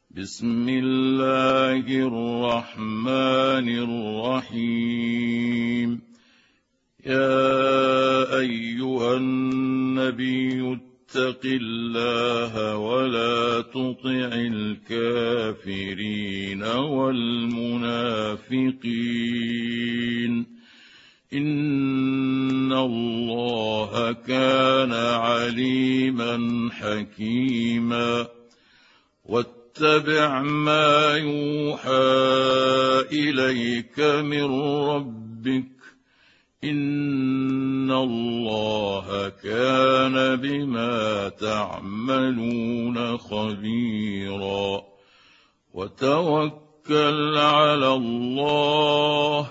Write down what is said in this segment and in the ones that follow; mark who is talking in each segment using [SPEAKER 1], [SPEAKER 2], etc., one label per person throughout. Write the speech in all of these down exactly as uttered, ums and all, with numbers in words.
[SPEAKER 1] بسم الله الرحمن الرحيم. يا أيها النبي اتق الله ولا تطع الكافرين والمنافقين إن الله كان عليما حكيما. واتبع ما يوحى إليك من ربك إن الله كان بما تعملون خبيرا. وتوكل على الله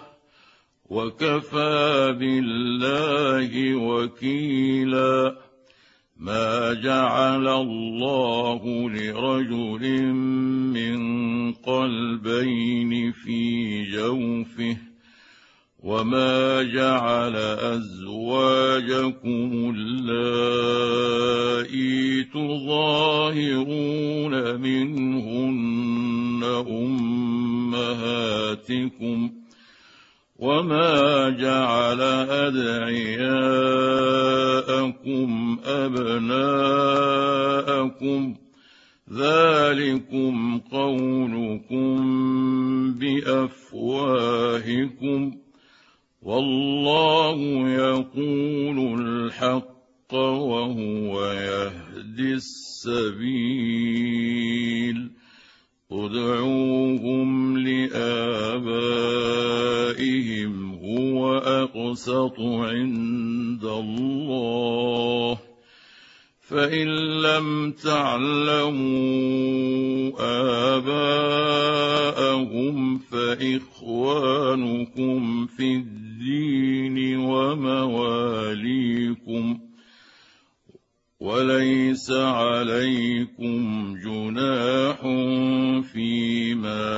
[SPEAKER 1] وكفى بالله وكيلا. ما جعل الله لرجل من قلبين في جوفه وما جعل أزواجكم اللائي تظاهرون منهن أمهاتكم وما جعل أدعياءكم أبناءكم ذلكم قولكم بأفواهكم والله يقول الحق وهو يهدي السبيل. ادعوهم لآبائهم هو أقسط عند الله فإن لم تعلموا آباءهم فإخوانكم في الدين ومواليكم وليس عليكم جناح فيما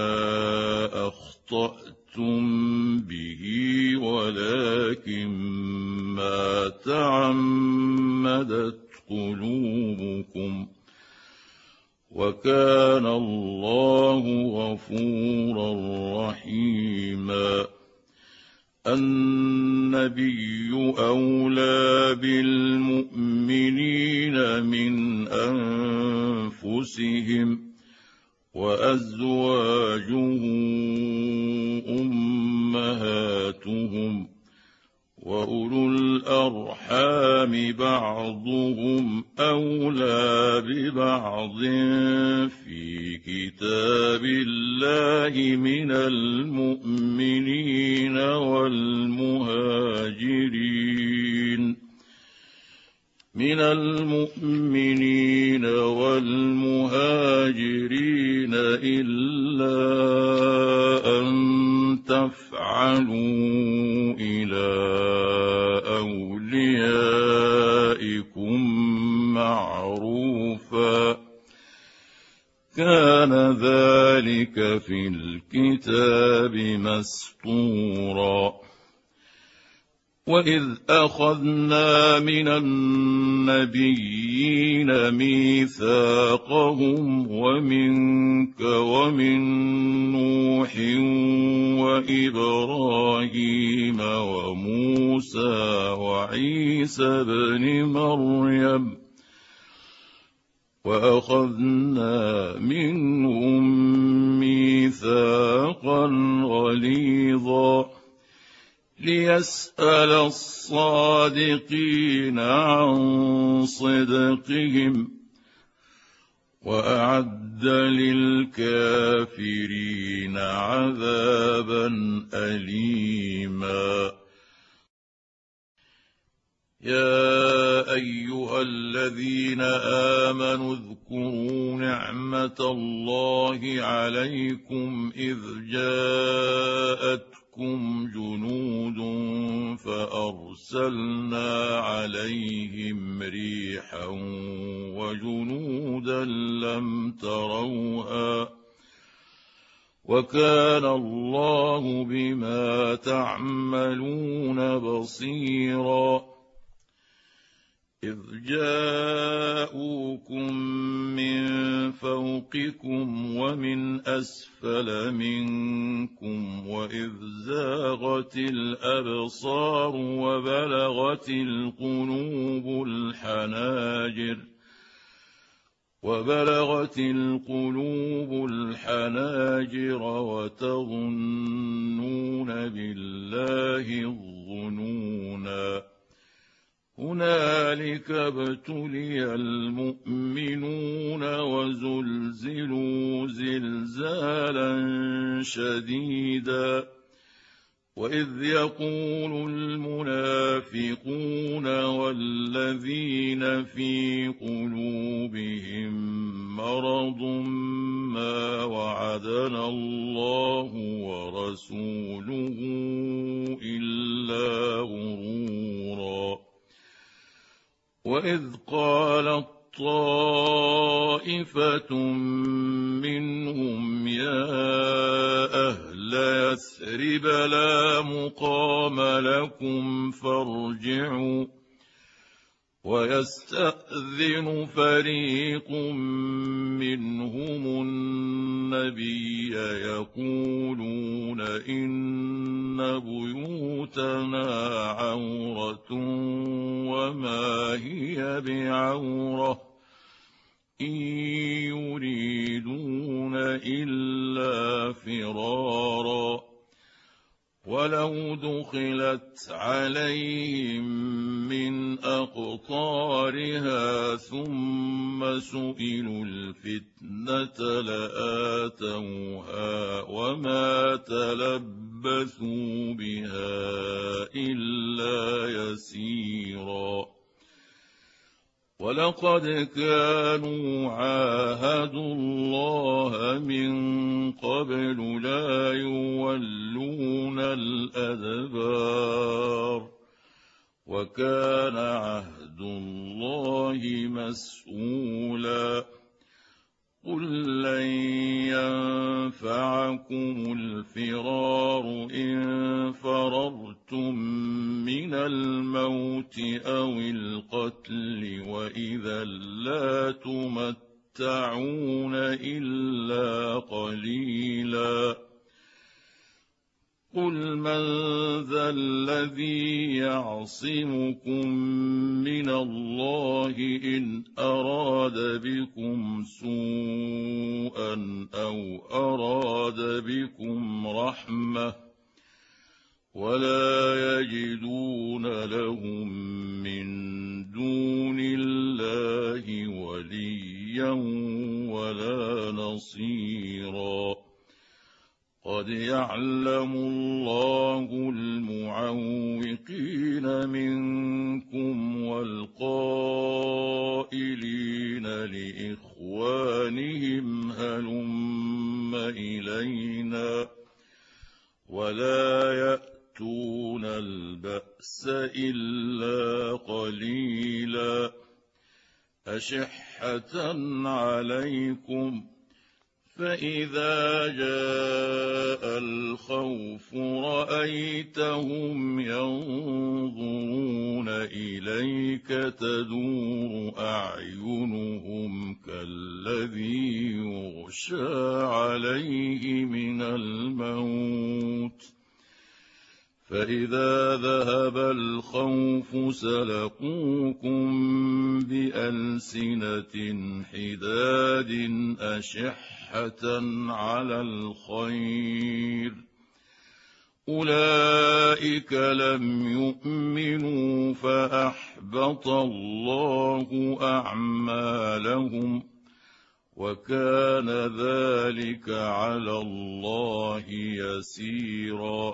[SPEAKER 1] أخطأتم به ولكن ما تعمدت قلوبكم وكان الله غفورا رحيما. النبي أولى بالمؤمنين من أنفسهم وأزواجه أمهاتهم وأولو الأرحام بعضهم أولى ببعض في كتاب الله من المؤمنين والمهاجرين من المؤمنين والمهاجرين إلا أن تفعلوا إلى أوليائكم معروفا كان ذلك في الكتاب مسطورا. وإذ أخذنا من النبيين ميثاقهم ومنك ومن نوح وإبراهيم وموسى وعيسى بن مريم وأخذنا منهم ميثاقا غليظا ليسأل الصادقين عن صدقهم وأعد للكافرين عذابا أليما. يا أيها الذين آمنوا اذكروا نعمة الله عليكم إذ جاءتكم جنود فأرسلنا عليهم ريحا وجنودا لم تروها وكان الله بما تعملون بصيرا. إذ جاءوكم من فوقكم ومن أسفل منكم وإذ زاغت الأبصار وبلغت القلوب الحناجر وبلغت القلوب الحناجر وتظنون بالله الظنونا هنالك ابتلي المؤمنون وزلزلوا زلزالا شديدا وإذ يقول المنافقون والذين في قلوبهم مرض ما وعدنا الله ورسوله إلا غرورا وإذ قالت طائفة منهم يا أهل يثرب لا مقام لكم فارجعوا ويستأذن فريق منهم النبي يقولون إن بيوتنا عورة وما هي بعورة إن يريدون إلا فرارا ولو دخلت عليهم من أقطارها ثم سئلوا الفتنة لآتوها وما تلبثوا بها إلا يسيرا ولقد كانوا عاهدوا الله من قبل لا يولون الأدبار وكان عهد الله مسؤولا قل لن ينفعكم الفرار إن فررتم من الموت أو القتل وإذا لا تمتعون إلا قليلا قل من ذا الذي يعصمكم من الله إن أراد بكم سوءا أو أراد بكم رحمة ولا يجدون لهم من دون الله وليا ولا نصيرا قد يعلم الله المعوقين منكم والقائلين لإخوانهم هلم إلينا ولا يأتون البأس إلا قليلا أشحة عليكم فإذا جاء الخوف رأيتهم ينظرون إليك تدور أعينهم كالذي يغشى عليه من الموت فإذا ذهب الخوف سلقوكم بألسنة حداد أشحة على الخير أولئك لم يؤمنوا فأحبط الله أعمالهم وكان ذلك على الله يسيرا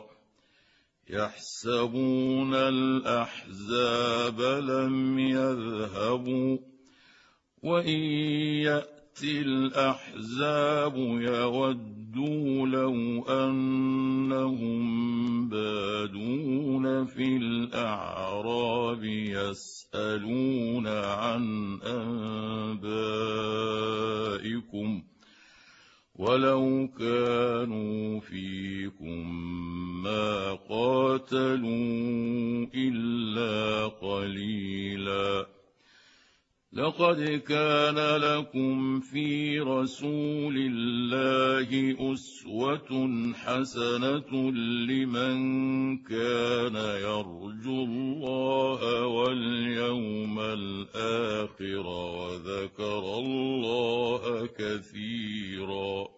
[SPEAKER 1] يحسبون الأحزاب لم يذهبوا وإن يأتي الأحزاب يودوا لو أنهم بادون في الأعراب يسألون عن أنبائكم ولو كانوا فيكم ما قاتلوا إلا قليلا لقد كان لكم في رسول الله أسوة حسنة لمن كان يرجو الله واليوم الآخر وذكر الله كثيرا.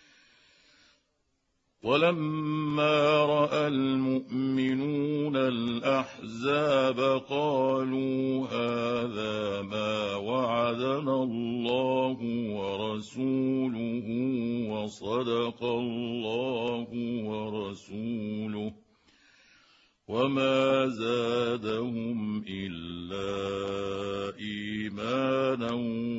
[SPEAKER 1] ولما رأى المؤمنون الأحزاب قالوا هذا ما وعدنا الله ورسوله وصدق الله ورسوله وما زادهم إلا إيمانا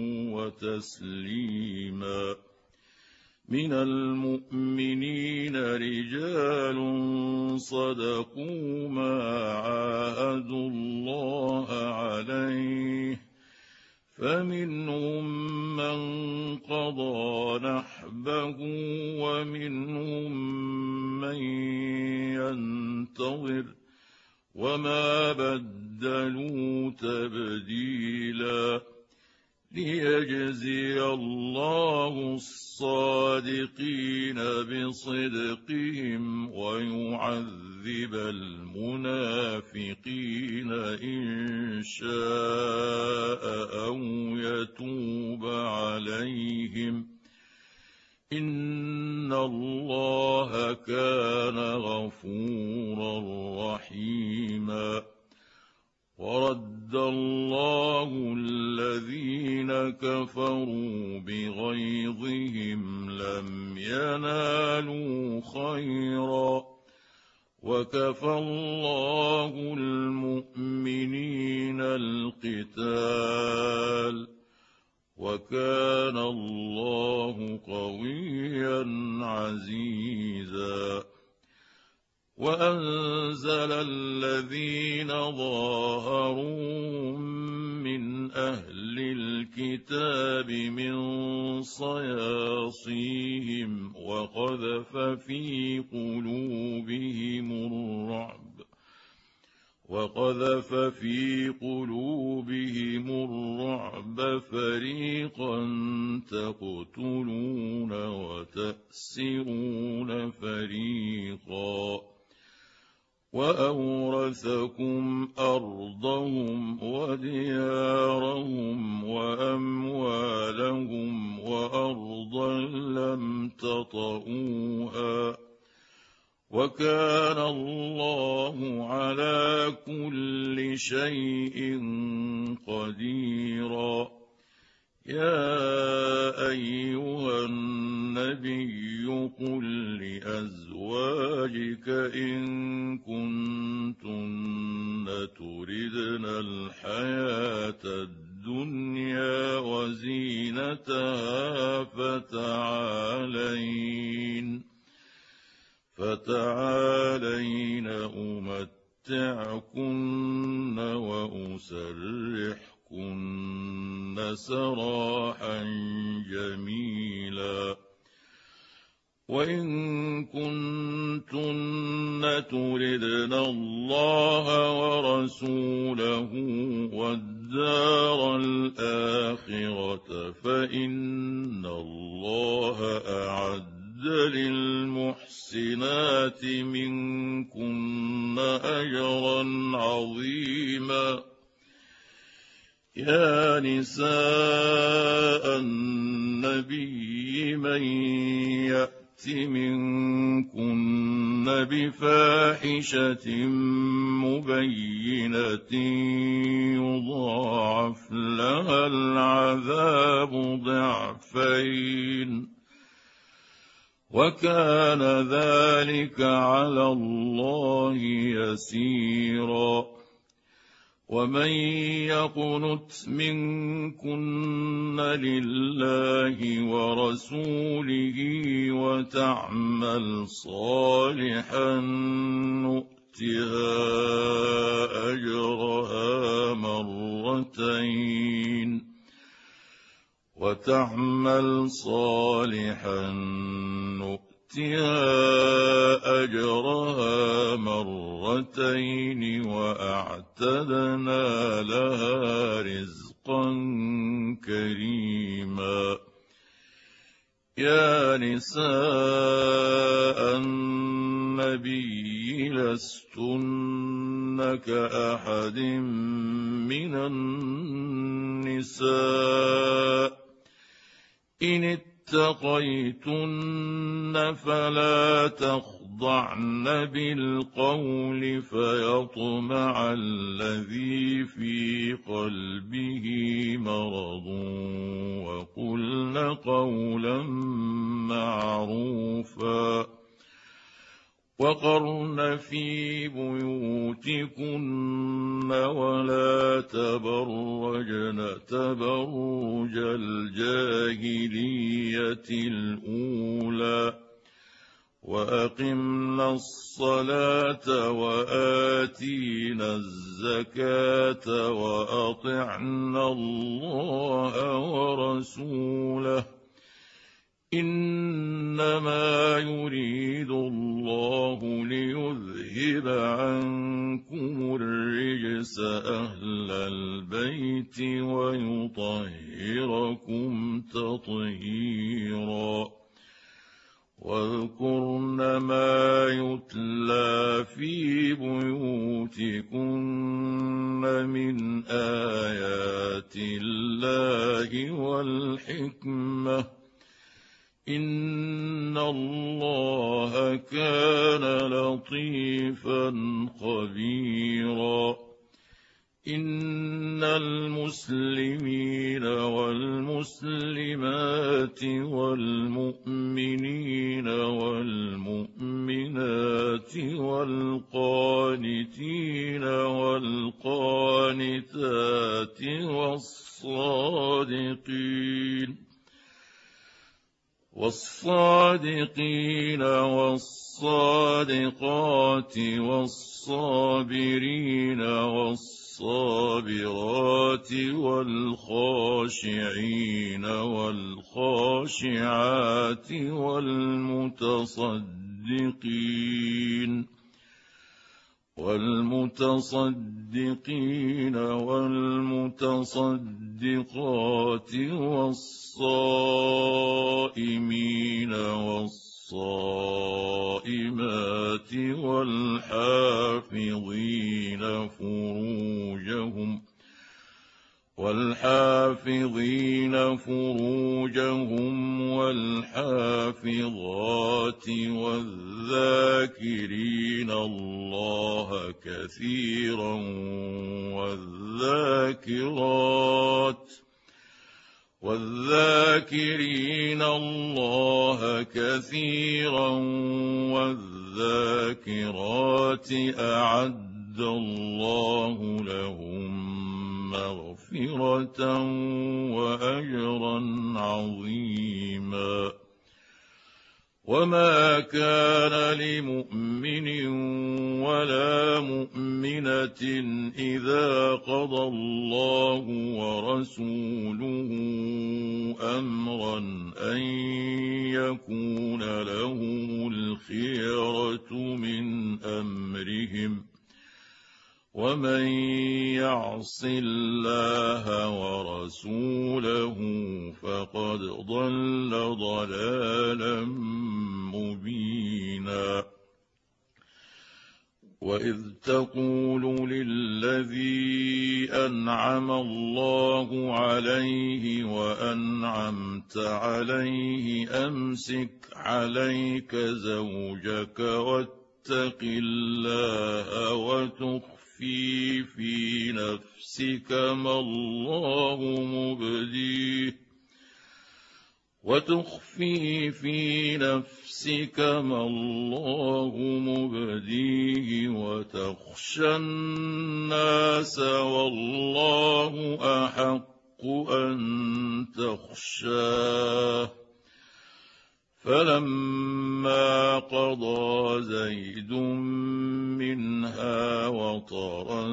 [SPEAKER 1] وتسليما. من المؤمنين رجال صدقوا ما عاهدوا الله عليه فمنهم من قضى نحبه ومنهم من ينتظر وما بدلوا تبديلا. ليجزي الله الصادقين بصدقهم ويعذب المنافقين إن شاء أو يتوب عليهم إن الله كان غفورا رحيما. ورد الله الذين كفروا بغيظهم لم ينالوا خيرا وكفى الله المؤمنين القتال وكان الله قويا عزيزا. وأنزل الذين ظاهروهم من أهل الكتاب من صياصيهم وقذف في قلوبهم الرعب وقذف في قلوبهم الرعب فريقا تقتلون وتأسرون فريقا وأورثكم أرضهم وديارهم وأموالهم وأرضا لم تطئوها وكان الله على كل شيء قديرا. يا أيها النبي قل لأزواجك إن كنتن تردن الحياة الدنيا وزينتها فتعالين فتعالين أمتعكن وأسرحكن سراحا جميلا. وإن كنتن تردن الله ورسوله والدار الآخرة فإن الله أعد للمحسنات منكن أجرا عظيما. يا نساء النبي من يأت منكن بفاحشة مبينة يضاعف لها العذاب ضعفين وكان ذلك على الله يسيرا. ومن يقنت منكن لله ورسوله وتعمل صالحا نؤتها أجرها مرتين وتعمل صالحا نؤتها أجرها مرتين وأعتدنا لها رزقا رزقا كريما. يا نساء النبي لستن كأحد من النساء إن اتقيتن فلا تخضعن بالقول فيطمع الذي في قلبه مرض وقلن قولا معروفا وقرن في بيوتكن ولا تبرجن تبرج الجاهلية الأولى وأقمنا الصلاة وآتينا الزكاة وأطعنا الله ورسوله إنما يريد الله ليذهب عنكم الرجس أهل البيت ويطهركم تطهيرا. واذكرن ما يتلى في بيوتكن من آيات الله والحكمة إن الله كان لطيفا خبيرا. إن المسلمين والمسلمات والمؤمنين والمؤمنات والقانتين والقانتات والصادقين والصادقين والصادقات والصابرين والصابرات والخاشعين والخاشعات والمتصدقين والمتصدقين والمتصدقات والصائمين والصائمات والحافظين فروجهم والحافظين فروجهم والحافظات والذاكرين الله كثيرا والذاكرات والذاكرين الله كثيرا والذاكرات أعد الله لهم مغفرة وأجرا عظيما. وما كان لمؤمن ولا مؤمنة إذا قضى الله ورسوله أمرا أن يكون لهم الخيرة من أمرهم ومن يعص الله ورسوله فقد ضل ضلالا مبينا. وإذ تقول للذي أنعم الله عليه وأنعمت عليه أمسك عليك زوجك واتق الله وتخفي في في نفسك ما الله مبديه وتخفي في نفسك ما الله مبديه وتخشى الناس والله أحق أن تخشاه. فلما قضى زيد منها وطرا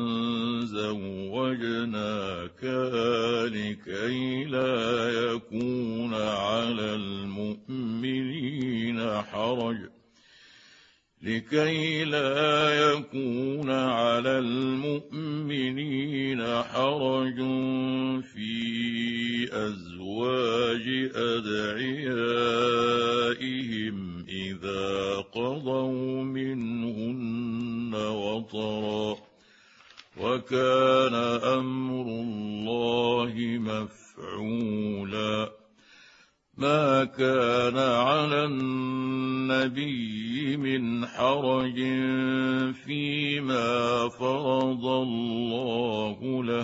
[SPEAKER 1] زوجناكها لكي لا يكون على المؤمنين حرج لكي لا يكون على المؤمنين حرج في أزواج أدعيائهم إذا قضوا منهن وطرا، وكان أمر الله مفعولا. ما كان على النبي من حرج فيما فرض الله له،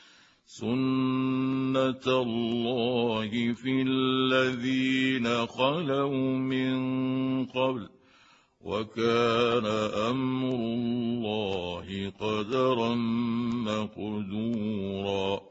[SPEAKER 1] سنة الله في الذين خلوا من قبل، وكان أمر الله قدرا مقدورا.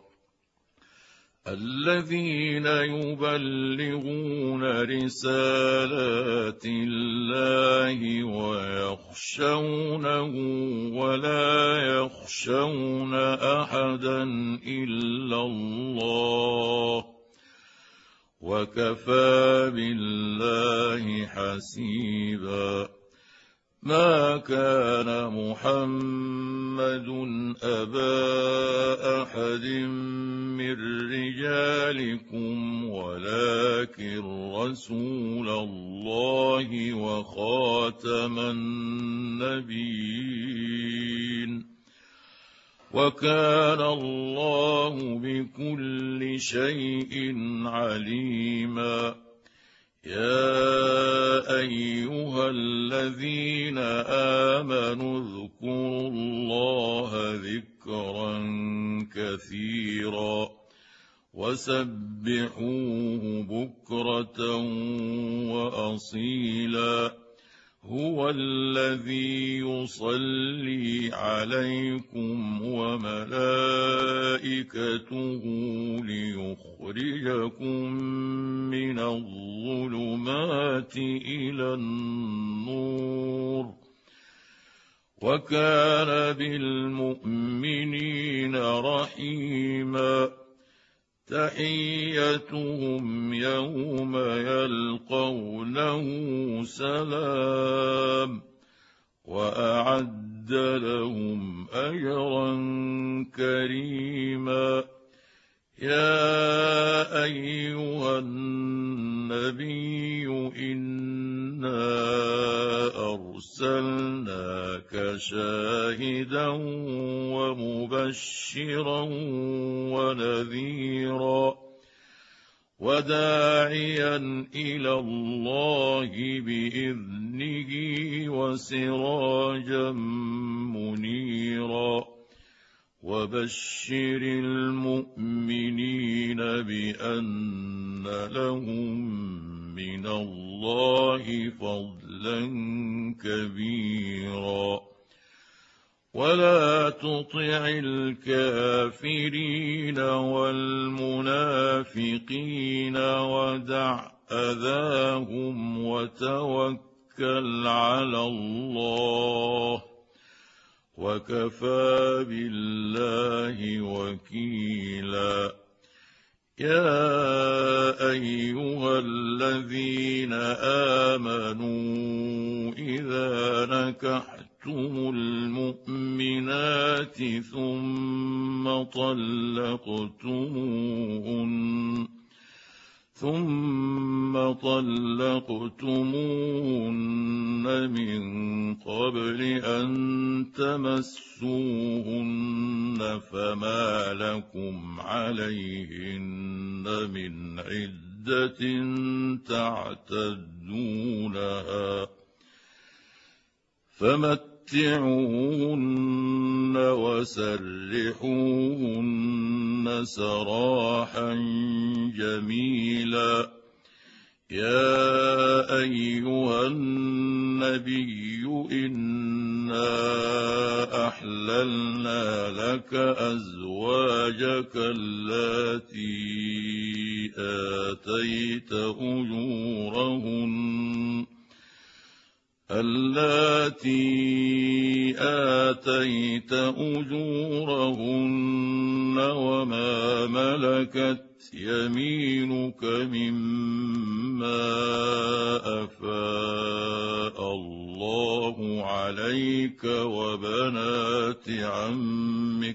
[SPEAKER 1] الذين يبلغون رسالات الله ويخشونه ولا يخشون أحدا إلا الله، وكفى بالله حسيبا. ما كان محمد أبا أحد من رجالكم ولكن رسول الله وخاتم النبيين، وكان الله بكل شيء عليما. يا أيها الذين آمنوا اذكروا الله ذكرا كثيرا وسبحوه بكرة وأصيلا. هو الذي يصلي عليكم وملائكته ليخرجكم من الظلمات إلى النور، وكان بالمؤمنين رحيما. تحيتهم يوم يلقونه سلام، وأعد لهم أجرا كريما. يا أيها النبي إنا أرسلناك شاهدا ومبشرا ونذيرا وداعيا إلى الله بإذنه وسراجا منيرا. وبشر المؤمنين بأن لهم من الله فضلا كبيرا. ولا تطع الكافرين والمنافقين ودع أذاهم وتوكل على الله، وكفى بالله وكيلا. يا أيها الذين آمنوا إذا نكحتم المؤمنات ثم طلقتموهن ثم طلقتموهن من قبل أن تمسوهن فما لكم عليهن من عدة تعتدونها، فمتعوهن وسرحوهن سراحا جميلا. يا أيها النبي إنا أحللنا لك أزواجك اللاتي آتيت أجورهن اللاتي آتيت أجورهن وما ملكت يمينك مما أفاء الله خالك وبنات عمك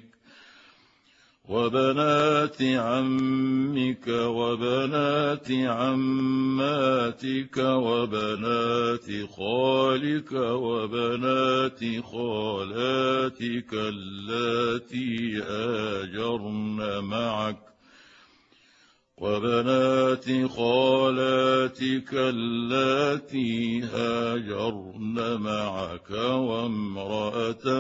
[SPEAKER 1] وبنات عمك وبنات عماتك وبنات خالك وبنات خالاتك اللاتي هاجرن معك وبنات خالاتك اللاتي هاجرن معك وامرأة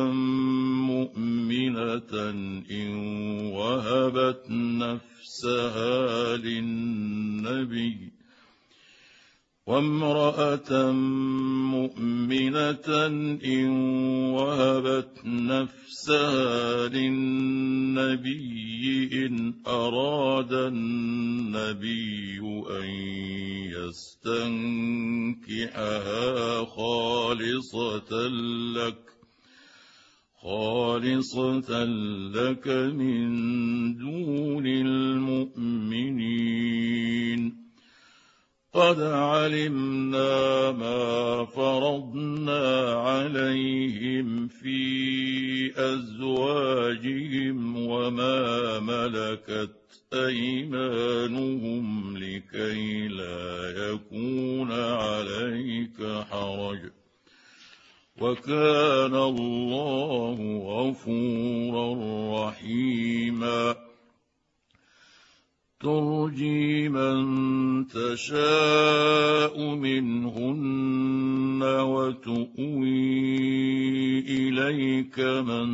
[SPEAKER 1] مؤمنة إن وهبت نفسها للنبي وامرأة مؤمنة إن وهبت نفسها للنبي إن أراد النبي أن يستنكحها خالصة لك خالصة لك من دون المؤمنين قد علمنا ما فرضنا عليهم في أزواجهم وما ملكت أيمانهم لكي لا يكون عليك حرج وكان الله غفورا رحيما ترجي من تشاء منهن وتؤوي إليك من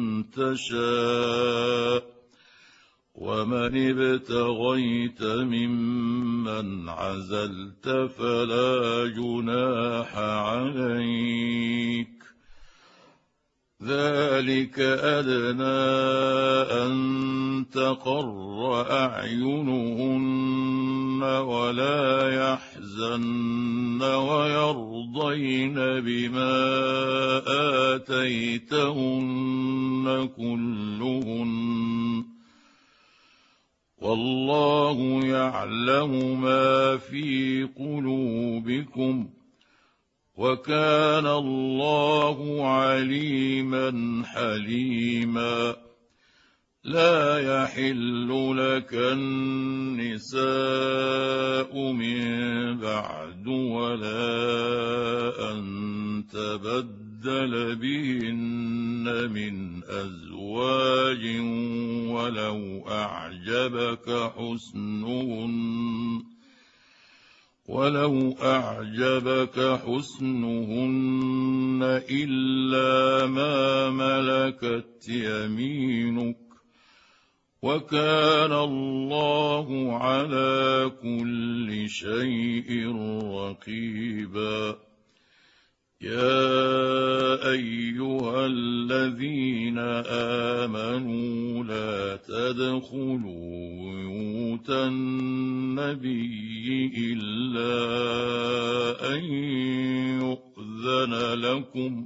[SPEAKER 1] تشاء ومن ابتغيت ممن عزلت فلا جناح عليك ذلك أدنى أن تقر أعينهن ولا يحزن ويرضين بما آتيتهن كلهن والله يعلم ما في قلوبكم وكان الله عليما حليما لا يحل لك النساء من بعد ولا أن تبدل بهن من أزواج ولو أعجبك حسنهن ولو أعجبك حسنهن إلا ما ملكت يمينك وكان الله على كل شيء رقيبا يا أيها الذين آمنوا لا تدخلوا بيوت النبي إلا أن يؤذن لكم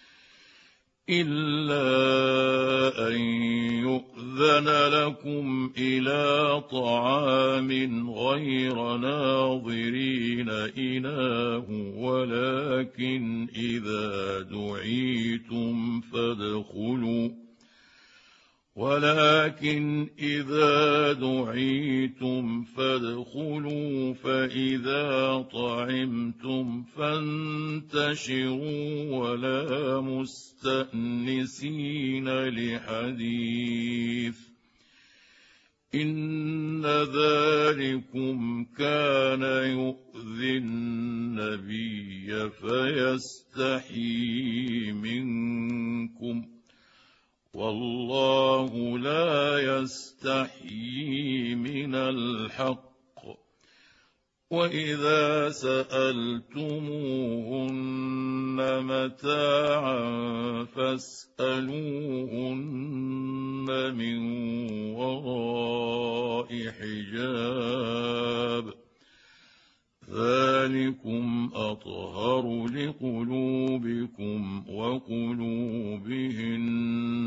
[SPEAKER 1] إلا أن يؤذن لكم إلى طعام غير ناظرين إناه ولكن إذا دعيتم فادخلوا ولكن إذا دعيتم فادخلوا فإذا طعمتم فانتشروا ولا مستأنسين لحديث إن ذلكم كان يؤذي النبي فيستحيي منكم والله لا يستحيي من الحق وإذا سألتموهن متاعا فاسألوهن من وراء حجاب ذلكم أطهر لقلوبكم وقلوبهن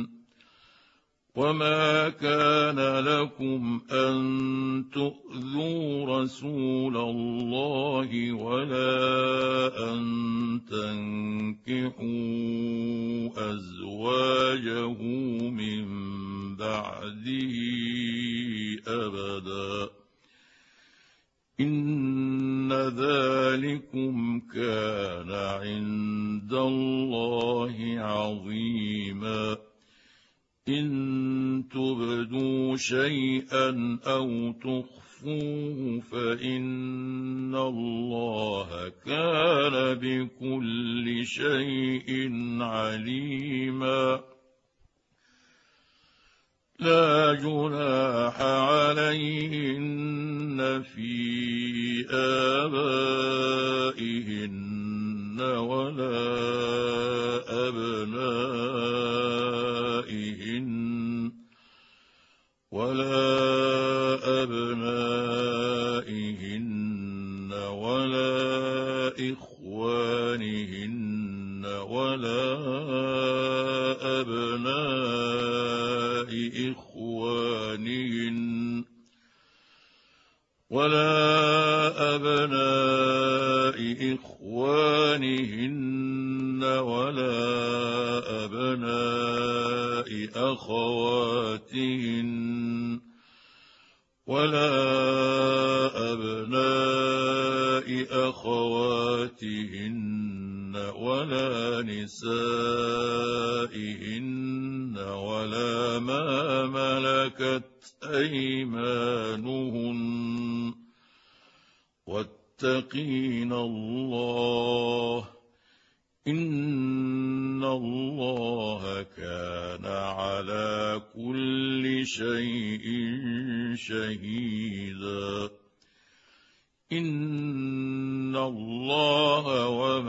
[SPEAKER 1] وما كان لكم أن تؤذوا رسول الله ولا أن تنكحوا أزواجه من بعده أبدا إن ذلكم كان عند الله عظيما إن تبدوا شيئا أو تخفوه فإن الله كان بكل شيء عليما لا جناح عليهن في آبائهن ولا أبنائهن ولا أبنائهن ولا إخوانهن ولا أبناء إخوانهن ولا أبناء إخوانهن ولا أبناء أخواتهن ولا أبناء أخواتهن ولا نسائهن ولا ما ملكت أيمانهن واتقين الله إن الله كان على كل شيء شهيدا إن الله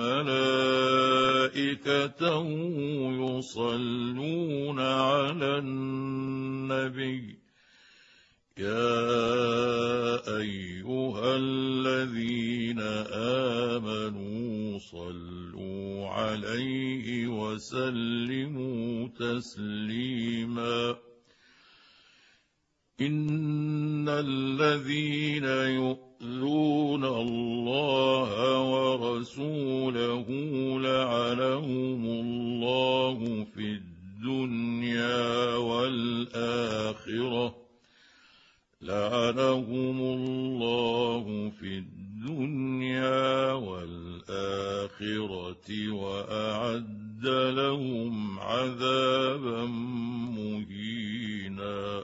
[SPEAKER 1] وملائكته يصلون على النبي يا أيها الذين آمنوا صلوا عليه وسلموا تسليما إن الذين يؤذون الله ورسوله لعنهم الله في الدنيا والآخرة لعنهم الله في الدنيا والآخرة وأعد لهم عذابا مهينا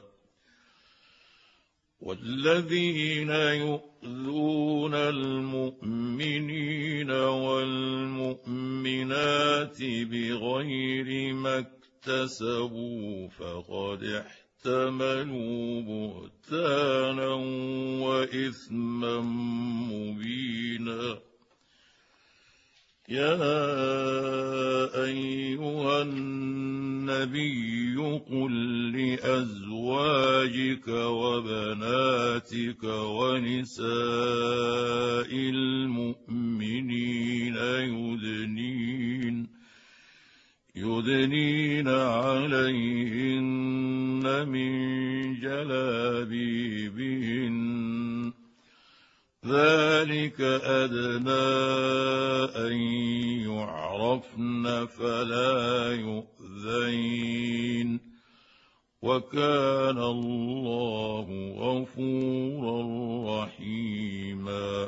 [SPEAKER 1] والذين يؤذون المؤمنين والمؤمنات بغير ما اكتسبوا فقد احتملوا بهتانا وإثما مبينا يا أيها النبي قل لأزواجك وبناتك ونساء المؤمنين يدنين يدنين عليهن من جلابيبهن ذلك أدنى أن يعرفن فلا يؤذين وكان الله غفورا رحيما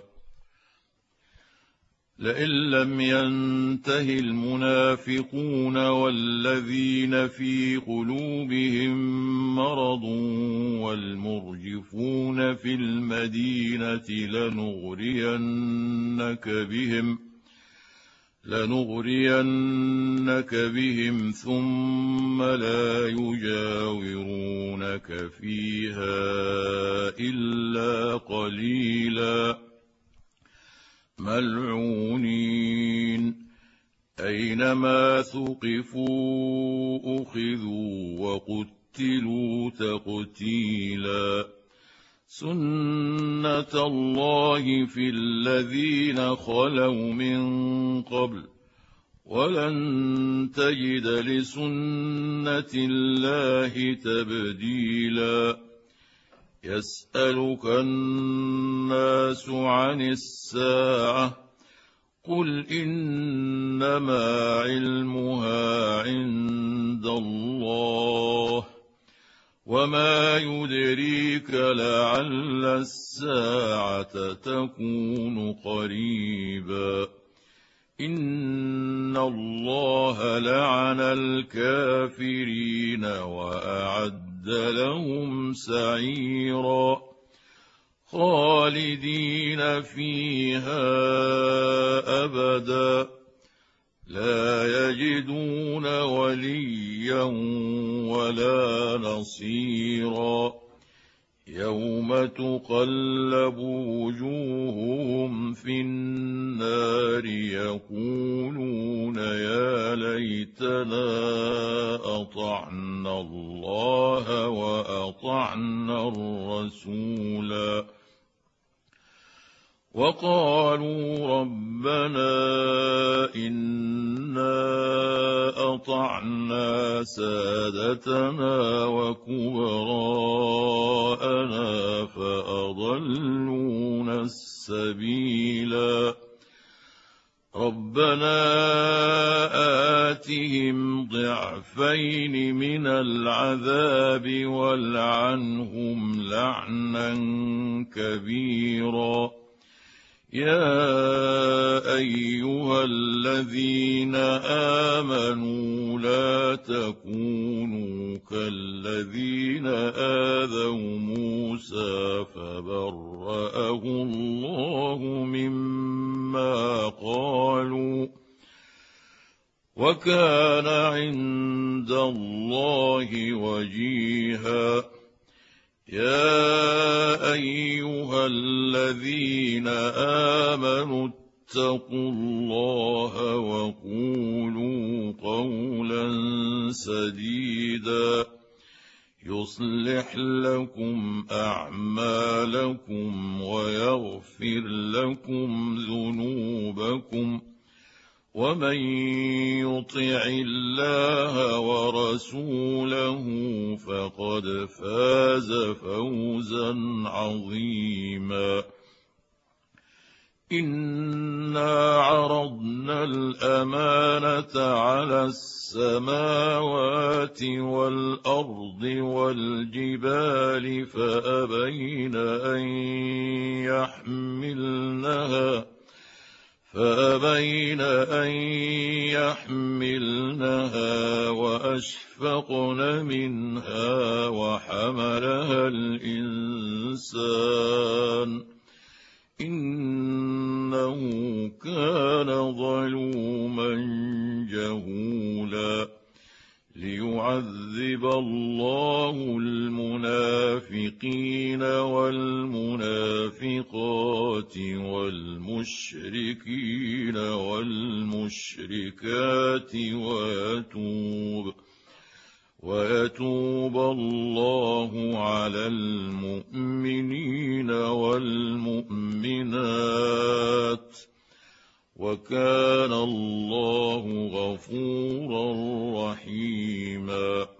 [SPEAKER 1] لئن لم ينته المنافقون والذين في قلوبهم مرض والمرجفون في المدينة لنغرينك بهم لنغرينك بهم ثم لا يجاورونك فيها إلا قليلا ملعونين أينما ثقفوا أخذوا وقتلوا تقتيلا سنة الله في الذين خلوا من قبل ولن تجد لسنة الله تبديلا يسألك الناس عن الساعة قل إنما علمها عند الله وما يدريك لعل الساعة تكون قريبا إن الله لعن الكافرين وأعد لهم سعيرا خالدين فيها أبدا لا يجدون وليا ولا نصيرا يوم تقلب وجوههم في النار يقولون يا ليتنا أطعنا الله وأطعنا الرسولا وقالوا ربنا إنا أطعنا سادتنا وكبراءنا فأضلونا السبيلا ربنا آتهم ضعفين من العذاب والعنهم لعنا كبيرا يا أيها الذين آمنوا لا تكونوا كالذين آذوا موسى فبرأه الله مما قالوا وكان عند الله وجيها يا أيها الذين آمنوا اتقوا الله وقولوا قولا سديدا يصلح لكم أعمالكم ويغفر لكم ذنوبكم ومن يطع الله ورسوله فقد فاز فوزا عظيما إنا عرضنا الأمانة على السماوات والأرض والجبال فأبين أن يحملنها فأبين أن يحملنها وأشفقن منها وحملها الإنسان إنه كان ظلوما جهولا ليعذب الله المنافقين والمنافقات والمشركين والمشركات ويتوب ويتوب الله على المؤمنين والمؤمنات وكان الله غفورا رحيما